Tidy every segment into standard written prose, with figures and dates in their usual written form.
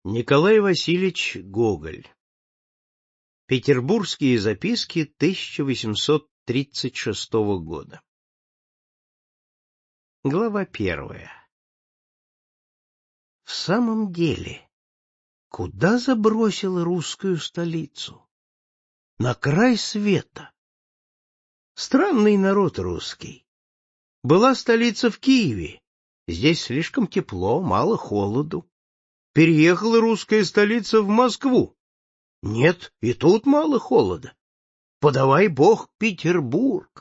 Николай Васильевич Гоголь. Петербургские записки 1836 года. Глава 1. В самом деле, куда забросила русскую столицу? На край света. Странный народ русский. Была столица в Киеве. Здесь слишком тепло, мало холоду. Переехала русская столица в Москву. Нет, и тут мало холода. Подавай бог Петербург.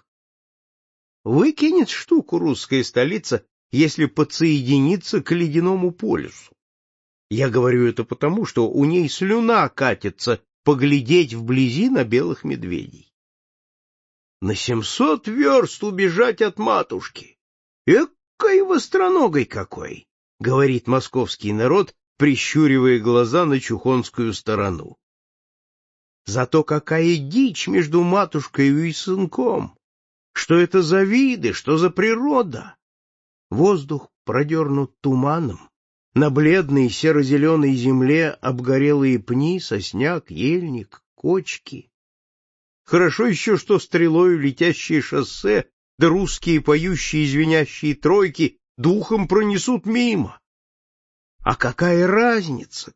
Выкинет штуку русская столица, если подсоединиться к ледяному полюсу. Я говорю это потому, что у ней слюна катится поглядеть вблизи на белых медведей. На 700 верст убежать от матушки. Экой востроногой какой, говорит московский народ, прищуривая глаза на чухонскую сторону. Зато какая дичь между матушкой и сынком! Что это за виды, что за природа? Воздух продернут туманом, на бледной серо-зеленой земле обгорелые пни, сосняк, ельник, кочки. Хорошо еще, что стрелою летящее шоссе, да русские поющие звенящие тройки духом пронесут мимо. А какая разница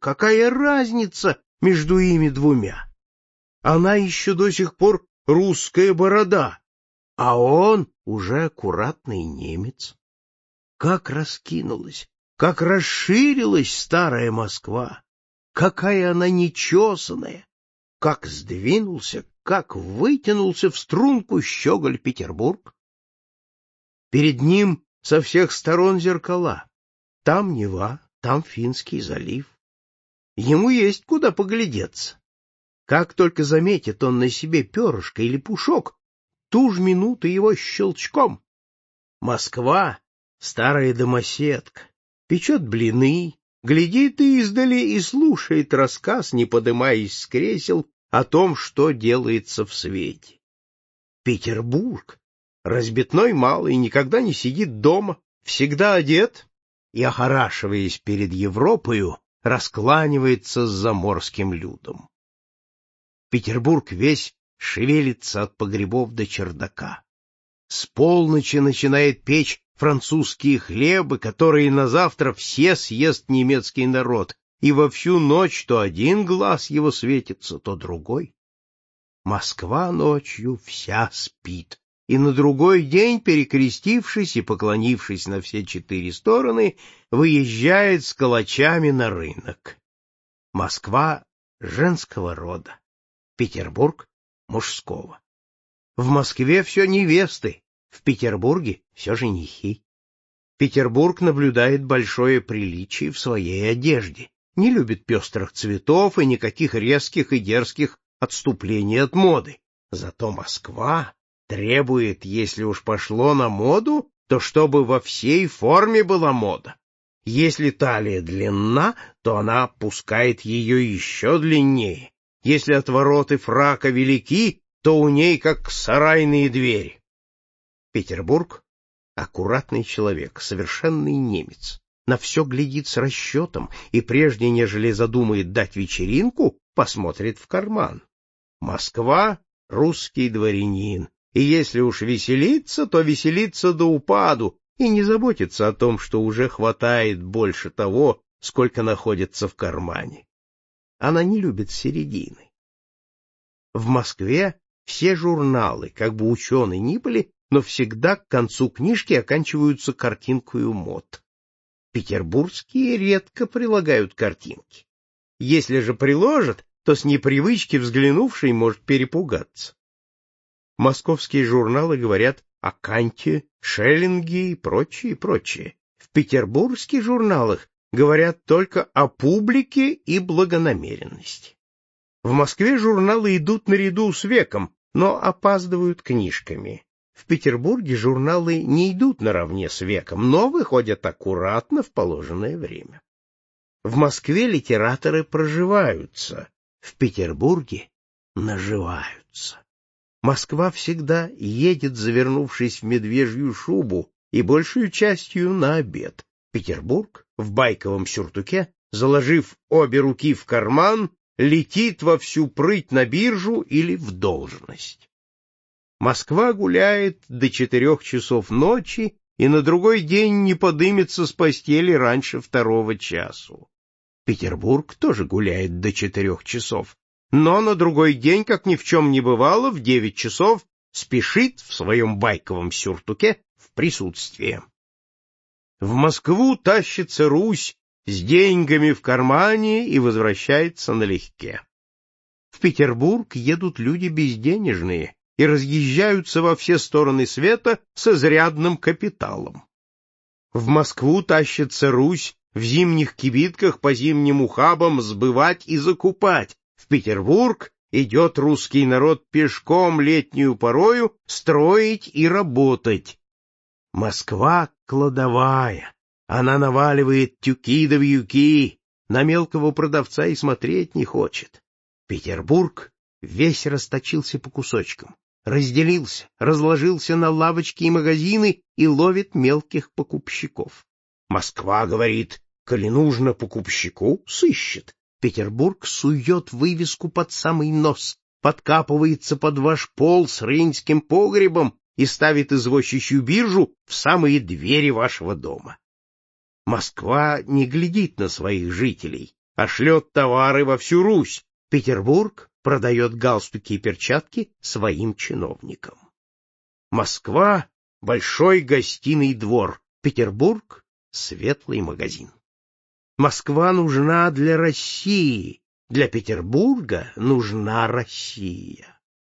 между ими двумя? Она еще до сих пор русская борода, а он уже аккуратный немец. Как раскинулась, как расширилась старая Москва, какая она нечесанная, как сдвинулся, как вытянулся в струнку щеголь Петербург. Перед ним со всех сторон зеркала, там Нева, там Финский залив. Ему есть куда поглядеться. Как только заметит он на себе перышко или пушок, ту же минуту его щелчком. Москва, старая домоседка, печет блины, глядит издали и слушает рассказ, не подымаясь с кресел, о том, что делается в свете. Петербург, разбитной малый, никогда не сидит дома, всегда одет и, охорашиваясь перед Европою, раскланивается с заморским людом. Петербург весь шевелится от погребов до чердака. С полночи начинает печь французские хлебы, которые на завтра все съест немецкий народ, и во всю ночь то один глаз его светится, то другой. Москва ночью вся спит, и на другой день, перекрестившись и поклонившись на все 4 стороны, выезжает с калачами на рынок. Москва женского рода, Петербург мужского. В Москве все невесты, в Петербурге все женихи. Петербург наблюдает большое приличие в своей одежде, не любит пестрых цветов и никаких резких и дерзких отступлений от моды. Зато Москва требует, если уж пошло на моду, то чтобы во всей форме была мода. Если талия длинна, то она пускает ее еще длиннее. Если отвороты фрака велики, то у ней как сарайные двери. Петербург — аккуратный человек, совершенный немец. На все глядит с расчетом и прежде, нежели задумает дать вечеринку, посмотрит в карман. Москва — русский дворянин, и если уж веселиться, то веселиться до упаду и не заботиться о том, что уже хватает больше того, сколько находится в кармане. Она не любит середины. В Москве все журналы, как бы ученые ни были, но всегда к концу книжки оканчиваются картинкою мод. Петербургские редко прилагают картинки. Если же приложат, то с непривычки взглянувший может перепугаться. Московские журналы говорят о Канте, Шеллинге и прочее, прочее. В петербургских журналах говорят только о публике и благонамеренности. В Москве журналы идут наряду с веком, но опаздывают книжками. В Петербурге журналы не идут наравне с веком, но выходят аккуратно в положенное время. В Москве литераторы проживаются, в Петербурге наживаются. Москва всегда едет, завернувшись в медвежью шубу, и большую частью на обед. Петербург в байковом сюртуке заложив обе руки в карман, летит во всю прыть на биржу или в должность. Москва гуляет до 4 часов ночи и на другой день не подымется с постели раньше 2 часу. Петербург тоже гуляет до 4 часов, но на другой день, как ни в чем не бывало, в 9 часов спешит в своем байковом сюртуке в присутствие. В Москву тащится Русь с деньгами в кармане и возвращается налегке. В Петербург едут люди безденежные и разъезжаются во все стороны света с изрядным капиталом. В Москву тащится Русь в зимних кибитках по зимним ухабам сбывать и закупать. В Петербург идет русский народ пешком летнюю порою строить и работать. Москва кладовая, она наваливает тюки да вьюки, на мелкого продавца и смотреть не хочет. Петербург весь расточился по кусочкам, разделился, разложился на лавочки и магазины и ловит мелких покупщиков. Москва говорит, коли нужно покупщику, сыщет. Петербург сует вывеску под самый нос, подкапывается под ваш пол с рынским погребом и ставит извозчичью биржу в самые двери вашего дома. Москва не глядит на своих жителей, а шлет товары во всю Русь. Петербург продает галстуки и перчатки своим чиновникам. Москва — большой гостиный двор, Петербург — светлый магазин. Москва нужна для России, для Петербурга нужна Россия.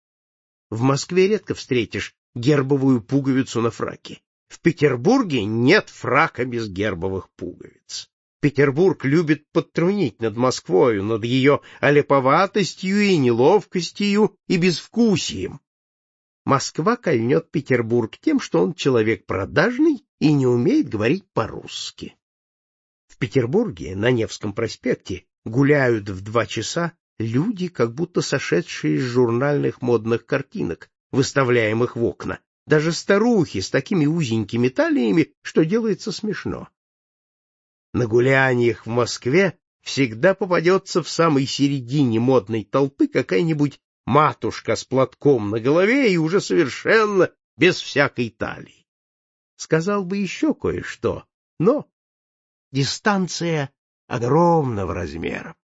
В Москве редко встретишь гербовую пуговицу на фраке. В Петербурге нет фрака без гербовых пуговиц. Петербург любит подтрунить над Москвою, над ее аляповатостью и неловкостью и безвкусием. Москва кольнет Петербург тем, что он человек продажный и не умеет говорить по-русски. В Петербурге на Невском проспекте гуляют в 2 часа люди, как будто сошедшие из журнальных модных картинок, выставляемых в окна, даже старухи с такими узенькими талиями, что делается смешно. На гуляниях в Москве всегда попадется в самой середине модной толпы какая-нибудь матушка с платком на голове и уже совершенно без всякой талии. Сказал бы еще кое-что, но дистанция огромного размера.